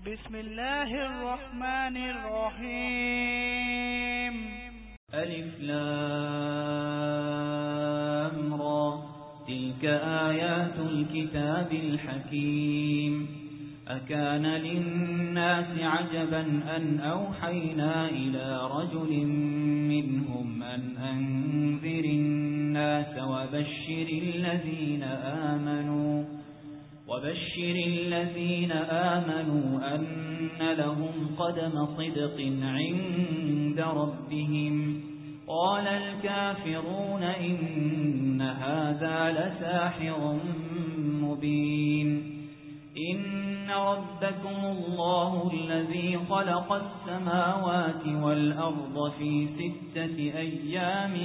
بسم الله الرحمن الرحيم. ألف لام را، تلك آيات الكتاب الحكيم. أكان للناس عجبا أن أوحينا إلى رجل منهم أن أنذر الناس وبشر الذين آمنوا أن لهم قدم صدق عند ربهم. قال الكافرون إن هذا لساحر مبين. إن ربكم الله الذي خلق السماوات والأرض في 6 أيام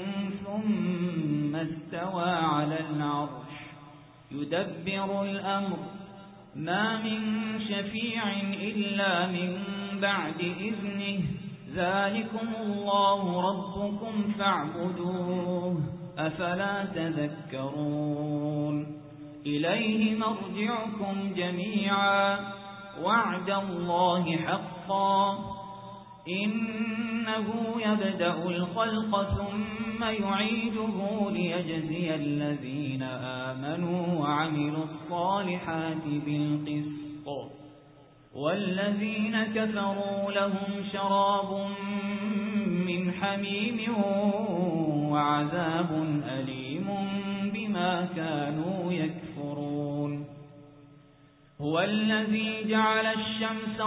ثم استوى على العرش يدبر الأمر، ما من شفيع إلا من بعد إذنه، ذلكم الله ربكم فاعبدوه، أفلا تذكرون. إليه مرجعكم جميعا، وعد الله حقا، إنه يبدأ الخلق ثم يعيده ليجزي الذين آمنوا وعملوا الصالحات بالقسط، والذين كفروا لهم شراب من حميم وعذاب أليم بما كانوا يكفرون. هو الذي جعل الشمس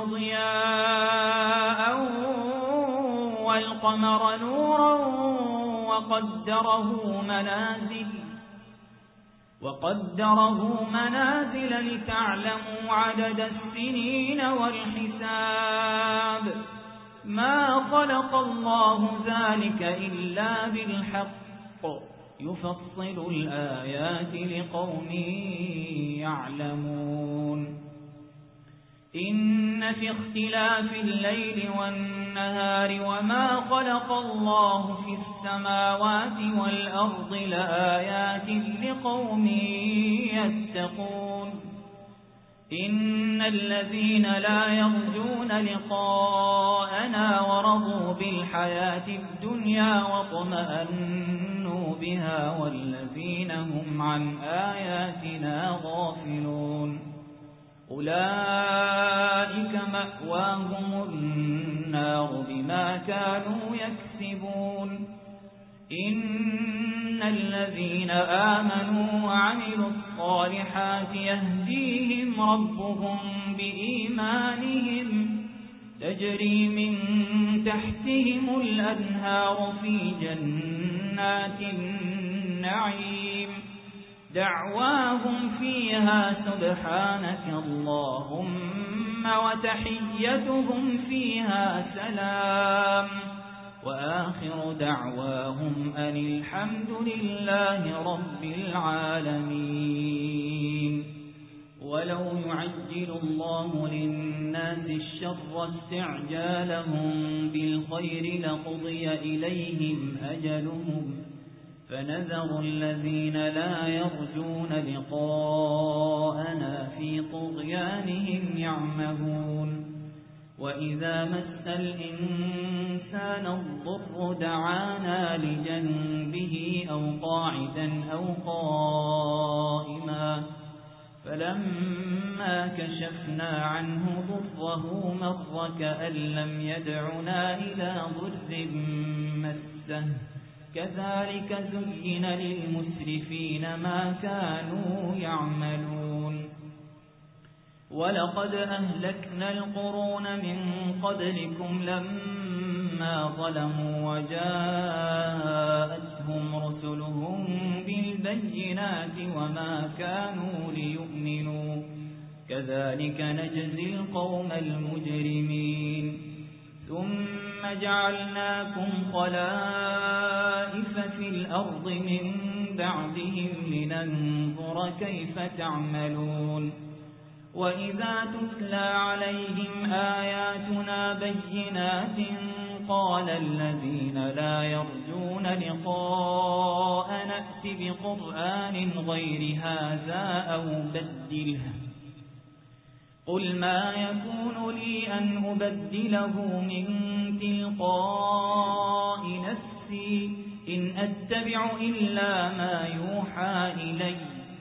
ضياء والقمر نورا وقدره منازل لتعلموا عدد السنين والحساب، ما خلق الله ذلك إلا بالحق، يفصل الآيات لقوم يعلمون. إن في اختلاف الليل والنهار وما خلق الله في السماوات والأرض لآيات لقوم يتقون. إن الذين لا يرجون لقاءنا ورضوا بالحياة الدنيا واطمأنوا بها والذين هم عن آياتنا غافلون، أولئك مأواهم النار بما كانوا يكسبون. إن الذين آمنوا وعملوا الصالحات يهديهم ربهم بإيمانهم، تجري من تحتهم الأنهار في جنات النعيم، دعواهم فيها سبحانك اللهم وتحيتهم فيها سلام، وآخر دعواهم أن الحمد لله رب العالمين. ولو يعجل الله للناس الشر استعجالهم بالخير لقضي إليهم أجلهم، فنذر الذين لا يرجون لقاءنا في طغيانهم يعمهون. وإذا مس الإنسان الضر دعانا لجنبه أو قاعدا أو قائما، فلما كشفنا عنه ضره مر كأن لم يدعنا إلى ضر مسه، كذلك زين للمسرفين ما كانوا يعملون. ولقد أهلكنا القرون من قبلكم لما ظلموا وجاءتهم رسلهم بالبينات وما كانوا ليؤمنوا، كذلك نجزي القوم المجرمين. ثم جعلناكم خلائف في الأرض من بعدهم لننظر كيف تعملون. وإذا تتلى عليهم آياتنا بينات قال الذين لا يرجون لقاء نأت بقرآن غير هذا أو بدله، قل ما يكون أن أبدله من تلقاء نفسي إن أتبع إلا ما يوحى إلي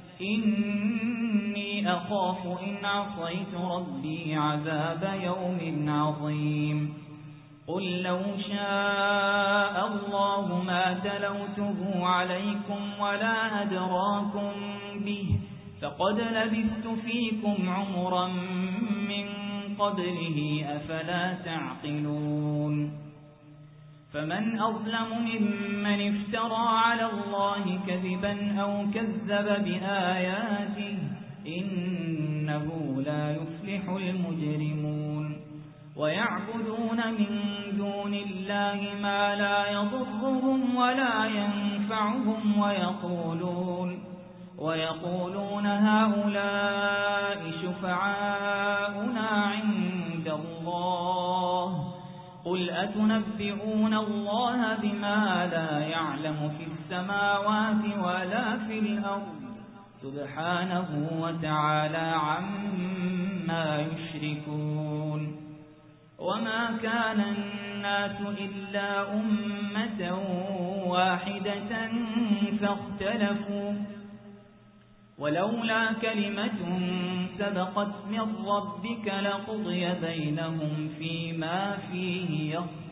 إني أخاف إن عصيت ربي عذاب يوم عظيم قل لو شاء الله ما تلوته عليكم ولا أدراكم به فقد لبثت فيكم عمرا من قبله أفلا تعقلون فمن أظلم ممن افترى على الله كذبا أو كذب بآياته إنه لا يفلح المجرمون ويعبدون من دون الله ما لا يضرهم ولا ينفعهم ويقولون هؤلاء شفعاؤنا عند الله قل أتنبئون الله بما لا يعلم في السماوات ولا في الأرض سبحانه وتعالى عما يشركون وما كان الناس إلا أمة واحدة فاختلفوا ولولا كلمة سبقت من ربك لقضي بينهم فيما فيه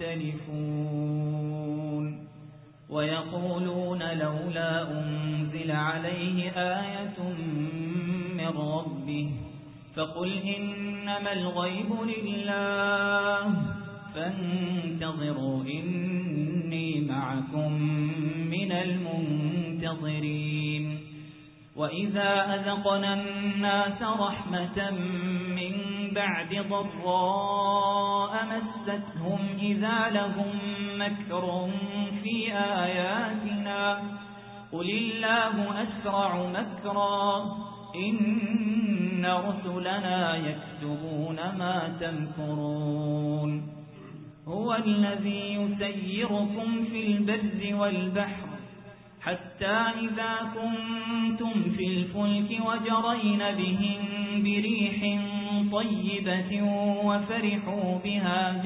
يختلفون ويقولون لولا أنزل عليه آية من ربه فقل إنما الغيب لله فانتظروا إني معكم من المنتظرين وإذا أذقنا الناس رحمة من بعد ضراء مستهم إذا لهم مكر في آياتنا قل الله أسرع مكرا إن رسلنا يكتبون ما تمكرون هو الذي يسيركم في البر والبحر حتى إذا كنتم في الفلك وجرين بهم بريح طيبة وفرحوا بها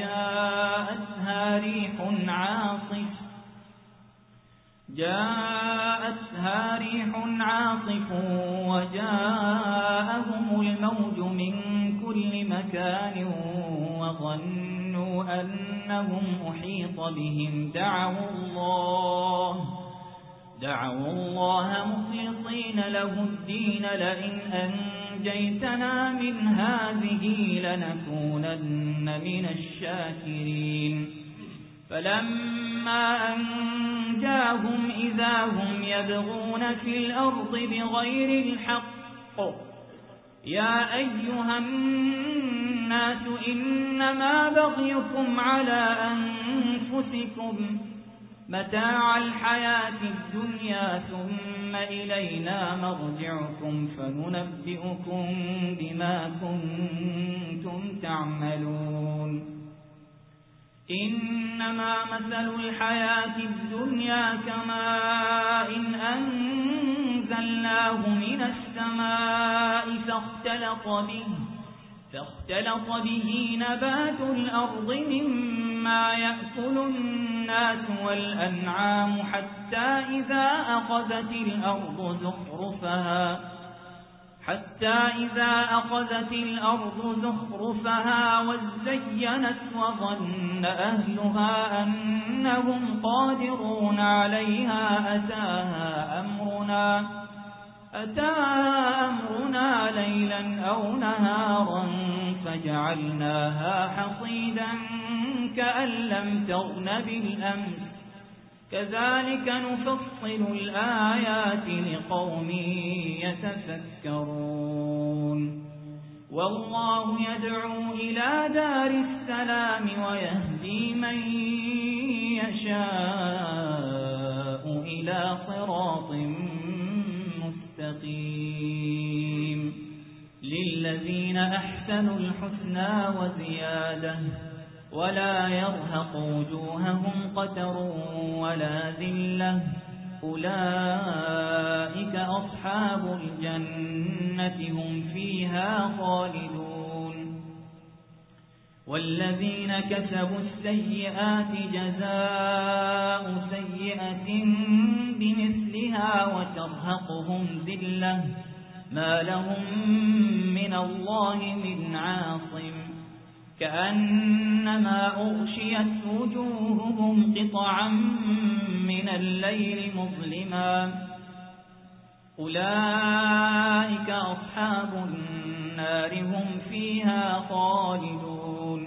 جاءتها ريح عاصف وجاءهم الموج من كل مكان وظنوا أنهم أحيط بهم دعوا الله مخلصين له الدين لئن أنجيتنا من هذه لنكونن من الشاكرين فلما أنجاهم إذا هم يبغون في الأرض بغير الحق يا أيها الناس إنما بغيكم على أنفسكم متاع الحياة الدنيا ثم إلينا مرجعكم فننبئكم بما كنتم تعملون إنما مثل الحياة الدنيا كماء أنزلناه من السماء فاختلط به نبات الأرض مما يأكل الناس والأنعام حتى إذا أخذت الأرض زخرفها وزينت وظن أهلها أنهم قادرون عليها أتاها أمرنا ليلا أو نهارا فجعلناها حصيدا كأن لم تغن بالأمس كذلك نفصل الآيات لقوم يتفكرون والله يدعو إلى دار السلام ويهدي من يشاء إلى صراط مستقيم للذين أحسنوا الحسنى وزيادة ولا يرهق وجوههم قتر ولا ذلة أولئك أصحاب الجنة هم فيها خالدون والذين كسبوا السيئات جزاء سيئة بمثلها وترهقهم ذلة ما لهم من الله من عاصم كأنما أغشيت وجوههم قطعا من الليل مظلما أولئك أصحاب النار هم فيها خالدون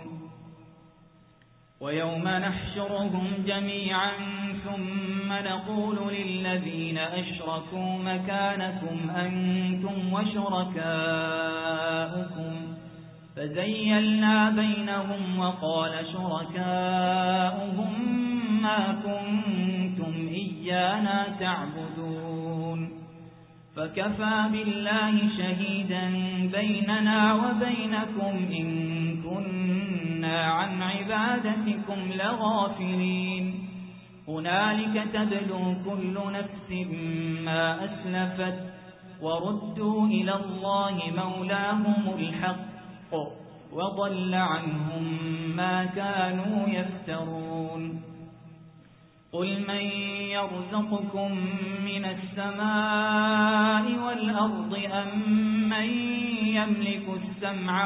ويوم نحشرهم جميعا ثم نقول للذين أشركوا مكانكم أنتم وشركاؤكم فزيلنا بينهم وقال شركاؤهم ما كنتم إيانا تعبدون فكفى بالله شهيدا بيننا وبينكم إن كنا عن عبادتكم لغافلين هنالك تبلو كل نفس ما أسلفت وردوا إلى الله مولاهم الحق وضل عنهم ما كانوا يفترون قل من يرزقكم من السماء والأرض أمن يملك السمع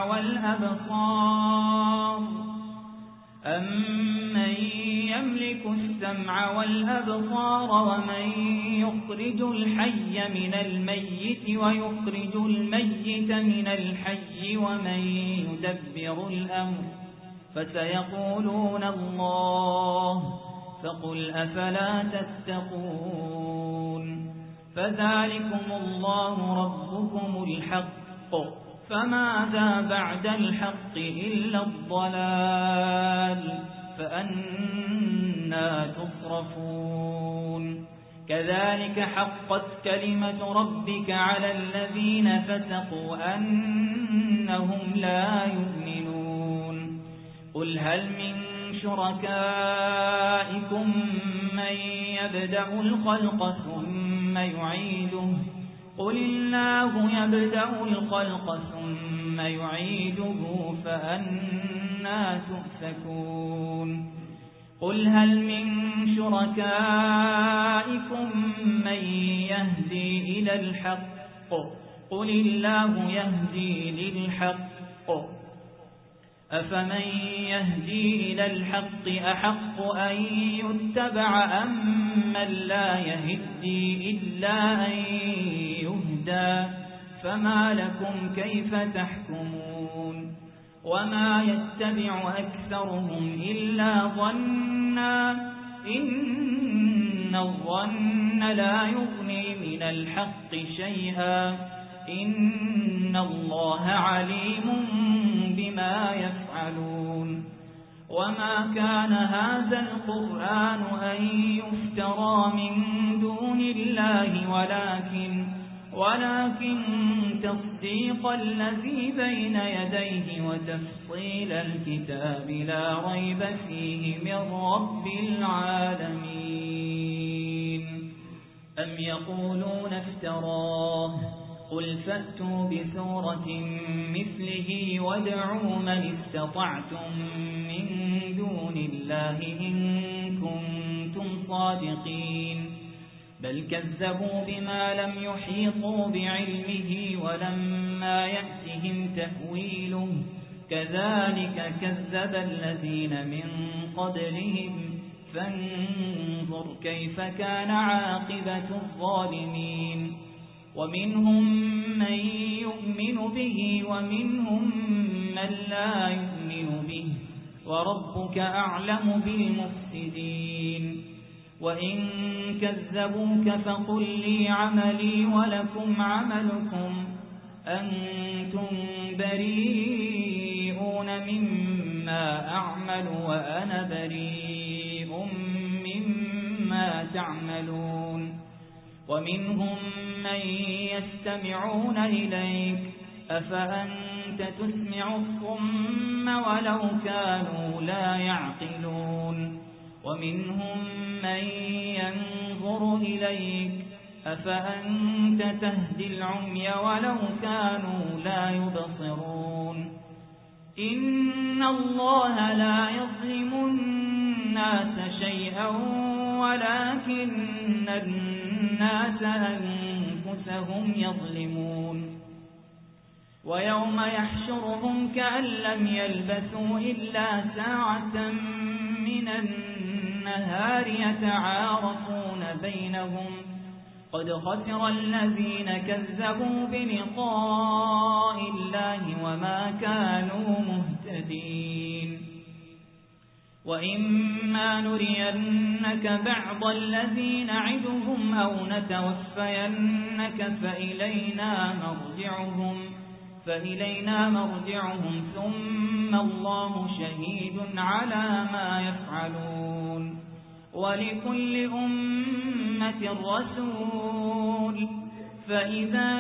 والأبصار ومن يخرج الحي من الميت ويخرج الميت من الحي ومن يدبر الأمر فسيقولون الله فقل أفلا تتقون فذلكم الله ربكم الحق فماذا بعد الحق إلا الضلال فأنى تصرفون كذلك حقت كلمة ربك على الذين فسقوا أنهم لا يؤمنون قل هل من شركائكم من يبدأ الخلق ثم يعيده قل الله يبدأ الخلق ثم يعيده فأنى تؤفكون قل هل من شركائكم من يهدي إلى الحق قل الله يهدي للحق أفمن يهدي إلى الحق أحق أن يتبع أمن لا يهدي إلا أن يهدى فما لكم كيف تحكمون وما يتبع أكثرهم إلا ظنا إن الظن لا يغني من الحق شيئا إن الله عليم بما يفعلون وما كان هذا القرآن أن يفترى من دون الله ولكن تصديق الذي بين يديه وتفصيل الكتاب لا ريب فيه من رب العالمين أم يقولون افتراه قل فأتوا بسورة مثله وادعوا من استطعتم من دون الله إن كنتم صادقين بل كذبوا بما لم يحيطوا بعلمه ولما يأتهم تأويله كذلك كذب الذين من قبلهم فانظر كيف كان عاقبة الظالمين ومنهم من يؤمن به ومنهم من لا يؤمن به وربك أعلم بالمفسدين وإن كذبوك فقل لي عملي ولكم عملكم أنتم بريئون مما أعمل وأنا بريء مما تعملون ومنهم من يستمعون إليك أفأنت تسمع الصم ولو كانوا لا يعقلون ومنهم من ينظر إليك أفأنت تهدي العمي ولو كانوا لا يبصرون إن الله لا يظلم الناس شيئا ولكن الناس أنفسهم يظلمون ويوم يحشرهم كأن لم يلبثوا إلا ساعة من النهار يتعارفون بينهم قد خسر الذين كذبوا بلقاء الله وما كانوا مهتدين وإما نرينك بعض الذي نعدهم أو نتوفينك فإلينا مرجعهم ثم الله شهيد على ما يفعلون ولكل أمة رسول فإذا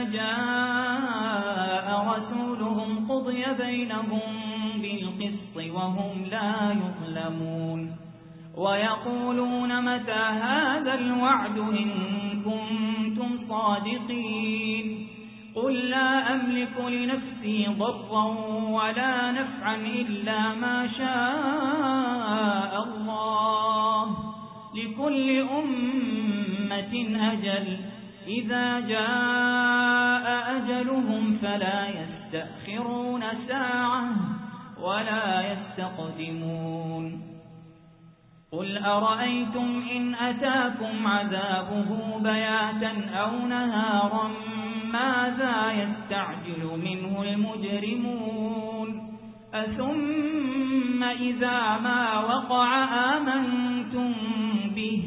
جاء رسولهم قضي بينهم بالقسط وهم لا يظلمون ويقولون متى هذا الوعد إن كنتم صادقين قل لا أملك لنفسي ضرا ولا نفعا إلا ما شاء الله لكل أمة أجل إذا جاء أجلهم فلا يستأخرون ساعة ولا يستقدمون قل أرأيتم إن أتاكم عذابه بياتا أو نهارا ماذا يستعجل منه المجرمون أثم إذا ما وقع آمنتم به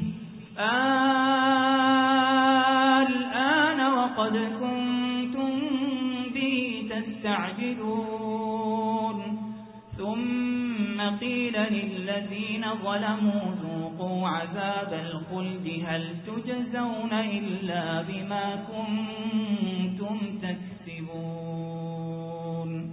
الآن وقد كنتم به تستعجلون ثم قيل للذين ظلموا ذوقوا عذاب الخلد هل تجزون إلا بما كنتم تكسبون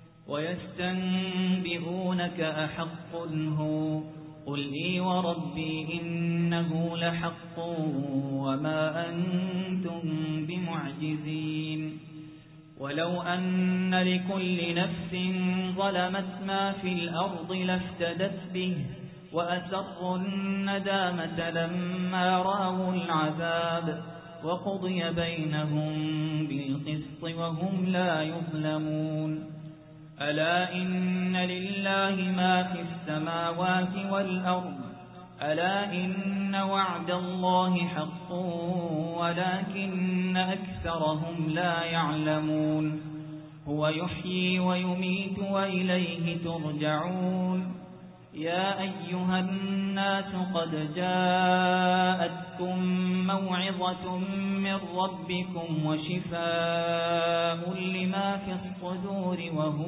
ويستنبئونك أحق هو قل لي وربي إنه لحق وما أنتم بمعجزين ولو أن لكل نفس ظلمت ما في الأرض لافتدت به وأسروا الندامة لما رأوا العذاب وقضي بينهم بالقسط وهم لا يظلمون ألا إن لله ما في السماوات والأرض ألا إن وعد الله حق ولكن أكثرهم لا يعلمون هو يحيي ويميت وإليه ترجعون يا أيها الناس قد جاءتكم موعظة من ربكم وشفاء لما في الصدور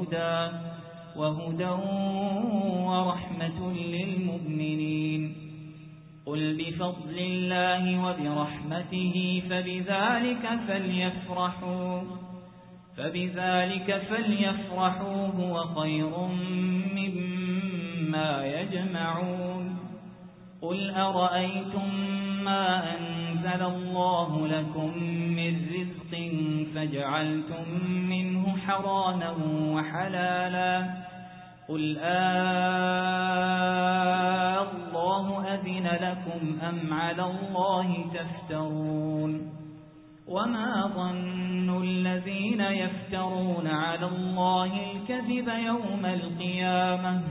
وهدى ورحمة للمؤمنين قل بفضل الله وبرحمته فبذلك فليفرحوا هو خير مما يجمعون قل أرأيتم ما أنزل الله لكم من رزق فجعلتم منه حراما وحلالا قل الله أذن لكم أم على الله تفترون وما ظن الذين يفترون على الله الكذب يوم القيامة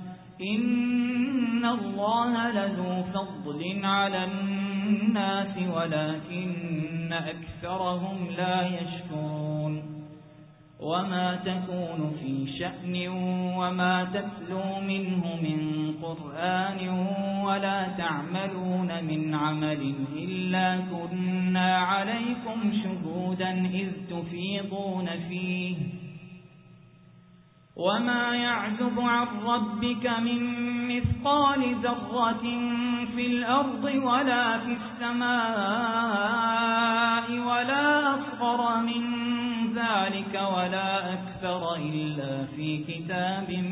إن الله لذو فضل على الناس ولكن أكثرهم لا يشكرون وما تكون في شأن وما تتلو منه من قرآن ولا تعملون من عمل إلا كنا عليكم شهودا إذ تفيضون فيه وما يعزب عن ربك من مثقال ذرة في الأرض ولا في السماء ولا أصغر من ذلك ولا أكثر إلا في كتاب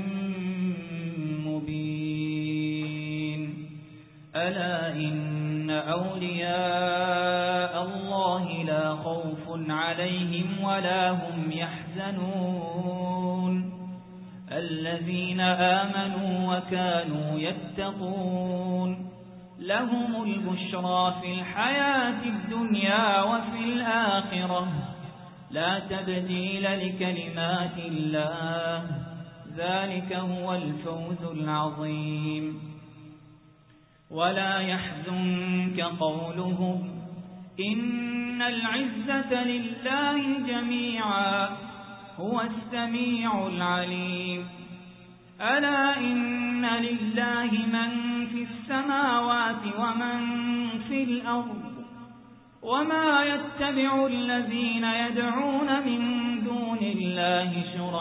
مبين ألا إن أولياء الله لا خوف عليهم ولا هم يحزنون الذين آمنوا وكانوا يتقون لهم البشرى في الحياة الدنيا وفي الآخرة لا تبديل لكلمات الله ذلك هو الفوز العظيم ولا يحزنك قولهم إن العزة لله جميعا هو السميع العليم ألا إن لله من في السماوات ومن في الأرض وما يتبع الذين يدعون من دون الله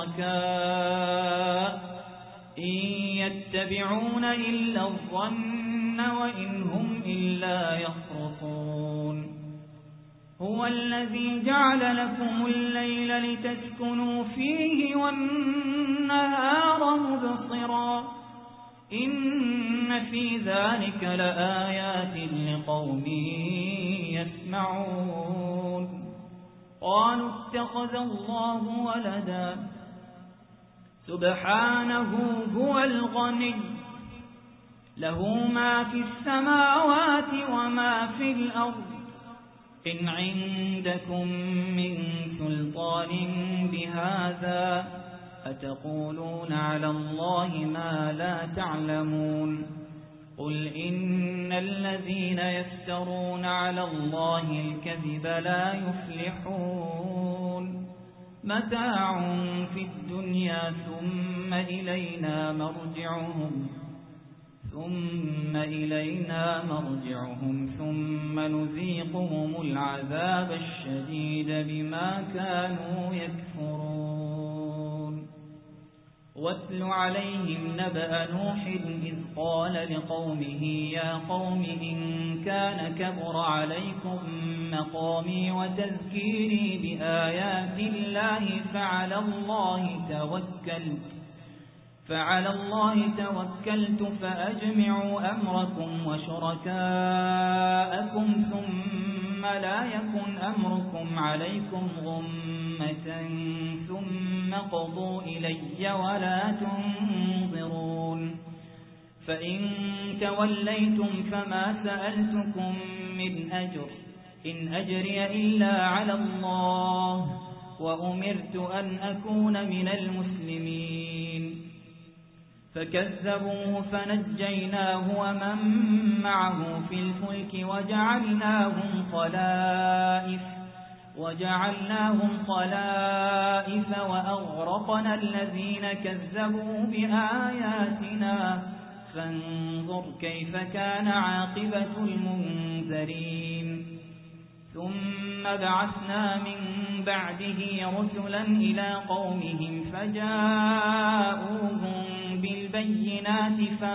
شركاء إن يتبعون إلا الظن وإن هم إلا يخرصون هو الذي جعل لكم الليل لتسكنوا فيه والنهار مبصرا إن في ذلك لآيات لقوم يسمعون قالوا اتخذ الله ولدا سبحانه هو الغني له ما في السماوات وما في الأرض إن عندكم من سلطان بهذا أتقولون على الله ما لا تعلمون قل إن الذين يفترون على الله الكذب لا يفلحون متاع في الدنيا ثم إلينا مرجعهم ثم نذيقهم العذاب الشديد بما كانوا يكفرون واتل عليهم نبأ نوح إذ قال لقومه يا قوم إن كان كبر عليكم مقامي وتذكيري بآيات الله فعلى الله توكلت فأجمعوا أمركم وشركاءكم ثم لا يكن أمركم عليكم غمة ثم قضوا إلي ولا تنظرون فإن توليتم فما سألتكم من أجر إن أجري إلا على الله وأمرت أن أكون من المسلمين فكذبوه فنجيناه ومن معه في الفلك وجعلناهم خلائف وأغرقنا الذين كذبوا بآياتنا فانظر كيف كان عاقبة المنذرين ثم بعثنا من بعده رسلا إلى قومهم فجاءوهم بالبينات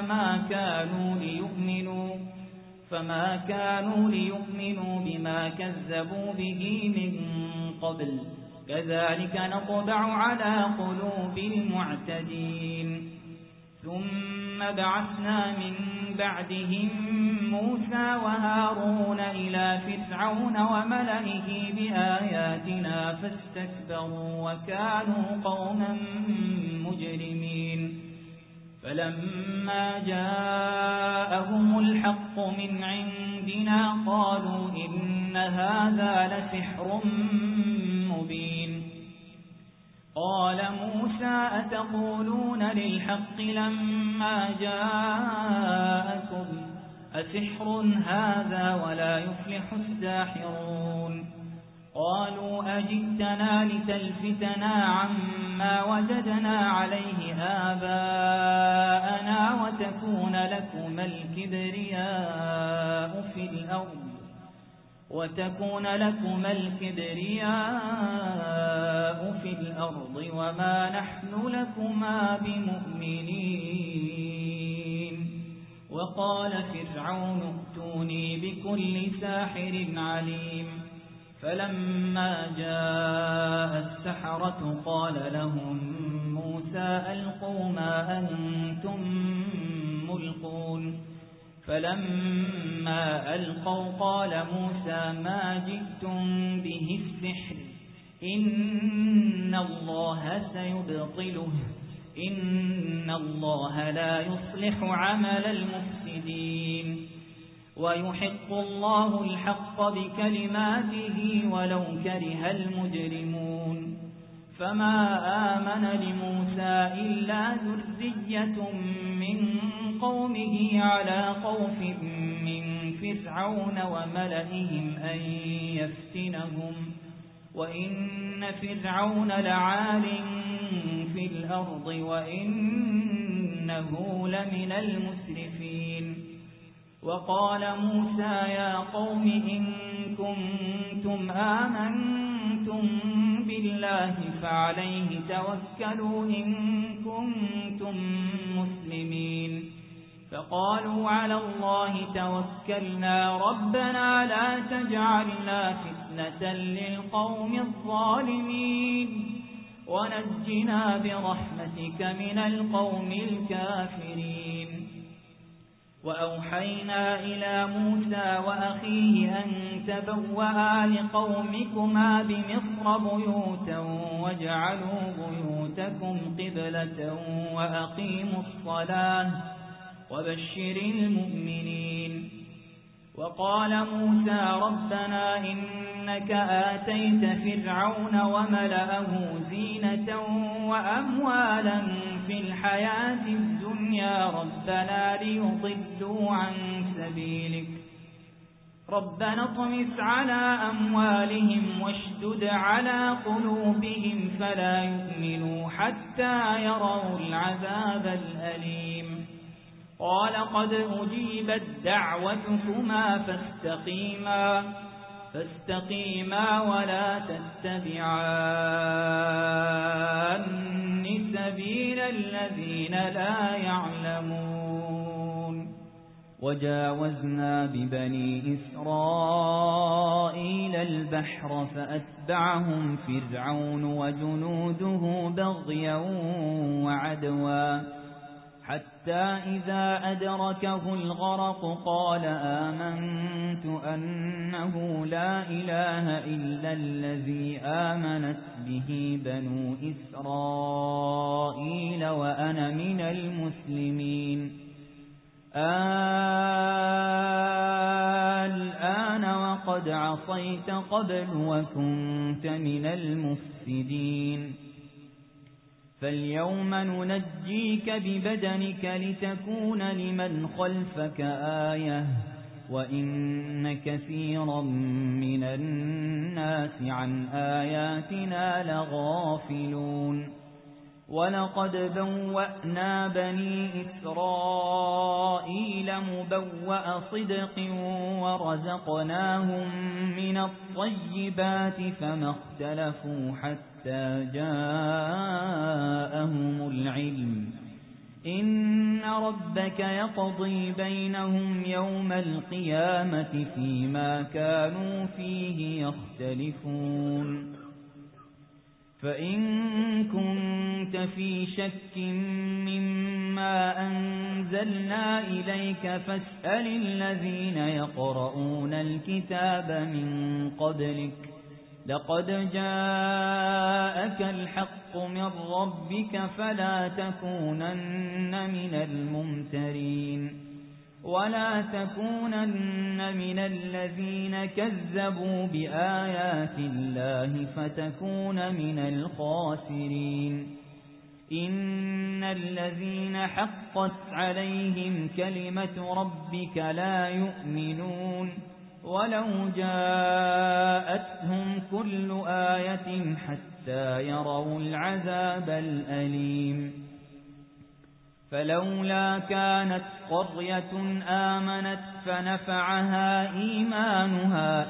فما كانوا ليؤمنوا بما كذبوا به من قبل كذلك نطبع على قلوب المعتدين ثم بعثنا من بعدهم موسى وهارون إلى فرعون وملئه بآياتنا فاستكبروا وكانوا قوما مجرمين فلما جاءهم الحق من عندنا قالوا إن هذا لسحر مبين قال موسى أتقولون للحق لما جاءكم أسحر هذا ولا يفلح الساحرون قالوا أجئتنا لتلفتنا عما وجدنا عليه آباءنا وتكون لكم الكبرياء في الأرض وما نحن لكما بمؤمنين وقال فرعون ائتوني بكل ساحر عليم فلما جاء السحرة قال لهم موسى ألقوا ما أنتم ملقون فلما ألقوا قال موسى ما جئتم به السحر إن الله سيبطله إن الله لا يصلح عمل المفسدين ويحق الله الحق بكلماته ولو كره المجرمون فما آمن لموسى إلا ذرية من قومه على خوف من فرعون وملئهم أن يفتنهم وإن فرعون لعال في الأرض وإنه لمن المسرفين وقال موسى يا قوم إن كنتم آمنتم بالله فعليه توكلوا إن كنتم مسلمين فقالوا على الله توكلنا ربنا لا تجعلنا فتنة للقوم الظالمين ونجنا برحمتك من القوم الكافرين وأوحينا إلى موسى وأخيه أن تبوأ لقومكما بمصر بيوتا واجعلوا بيوتكم قبلة وأقيموا الصلاة وبشر المؤمنين وقال موسى ربنا إنك آتيت فرعون وملأه زينة وأموالا في الحياة الدنيا ربنا ليضلوا عن سبيلك ربنا اطمس على أموالهم واشدد على قلوبهم فلا يؤمنوا حتى يروا العذاب الأليم قال قد أجيبت دعوتكما فاستقيما ولا تتبعان سبيل الذين لا يعلمون وجاوزنا ببني إسرائيل البحر فأتبعهم فرعون وجنوده بغيا وعدوا حتى إذا أدركه الغرق قال آمنت أنه لا إله إلا الذي آمنت به بنو إسرائيل وأنا من المسلمين الآن وقد عصيت قبل وكنت من المفسدين فاليوم ننجيك ببدنك لتكون لمن خلفك آية وإن كثيرا من الناس عن آياتنا لغافلون ولقد بوأنا بني إسرائيل مبوأ صدق ورزقناهم من الطيبات فما اختلفوا حتى جاءهم العلم إن ربك يقضي بينهم يوم القيامة فيما كانوا فيه يختلفون فإن كنت في شك مما أنزلنا إليك فاسأل الذين يقرؤون الكتاب من قبلك لقد جاءك الحق من ربك فلا تكونن من الممترين ولا تكونن من الذين كذبوا بآيات الله فتكون من الخاسرين إن الذين حقت عليهم كلمة ربك لا يؤمنون ولو جاءتهم كل آية حتى يروا العذاب الأليم فلولا كانت قرية آمنت فنفعها إيمانها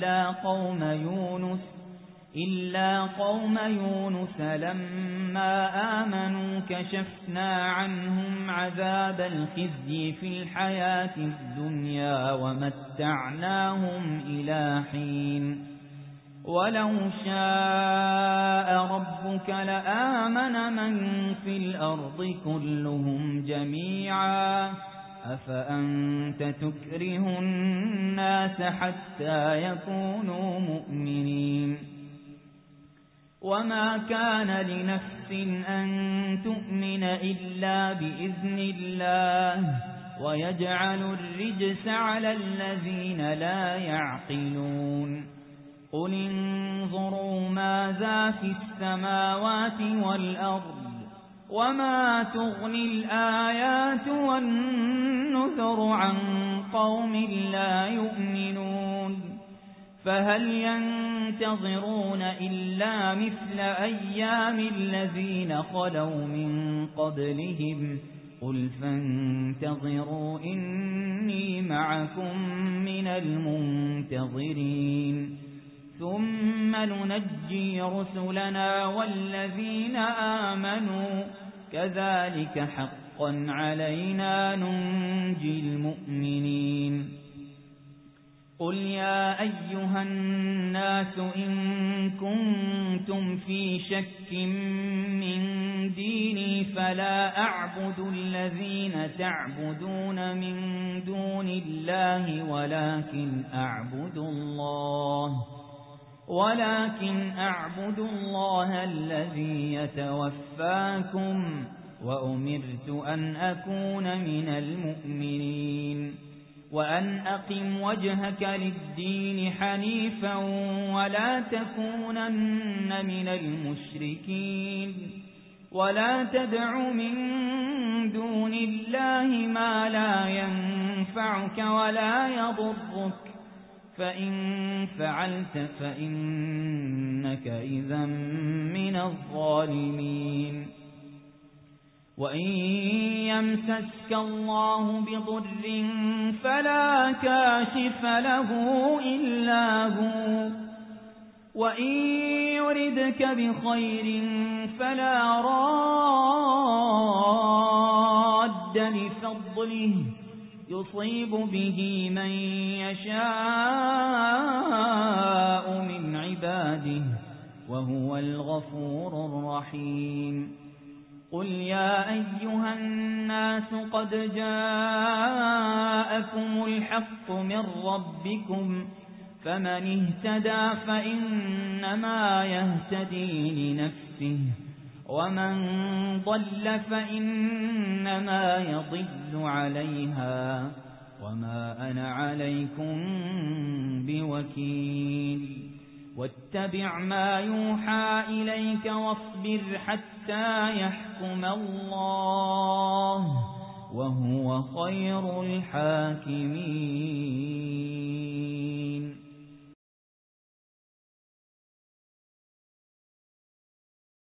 إلا قوم يونس لما آمنوا كشفنا عنهم عذاب الخزي في الحياة الدنيا ومتعناهم إلى حين ولو شاء ربك لآمن من في الأرض كلهم جميعا أفأنت تكره الناس حتى يكونوا مؤمنين وما كان لنفس أن تؤمن إلا بإذن الله ويجعل الرجس على الذين لا يعقلون قل انظروا ماذا في السماوات والأرض وما تغني الآيات والنذر عن قوم لا يؤمنون فهل ينتظرون إلا مثل أيام الذين خلوا من قبلهم قل فانتظروا إني معكم من المنتظرين ثم ننجي رسلنا والذين آمنوا كذلك حقا علينا ننجي المؤمنين قل يا أيها الناس إن كنتم في شك من ديني فلا أعبد الذين تعبدون من دون الله ولكن أعبد الله الذي يتوفاكم وأمرت أن أكون من المؤمنين وأن أقم وجهك للدين حنيفا ولا تكونن من المشركين ولا تدع من دون الله ما لا ينفعك ولا يضرك فإن فعلت فإنك إذا من الظالمين وإن يمسسك الله بضر فلا كاشف له إلا هو وإن يردك بخير فلا راد لفضله يصيب به من يشاء من عباده وهو الغفور الرحيم قل يا أيها الناس قد جاءكم الحق من ربكم فمن اهتدى فإنما يهتدي لنفسه ومن ضل فإنما يضل عليها وما أنا عليكم بوكيل واتبع ما يوحى إليك واصبر حتى يحكم الله وهو خير الحاكمين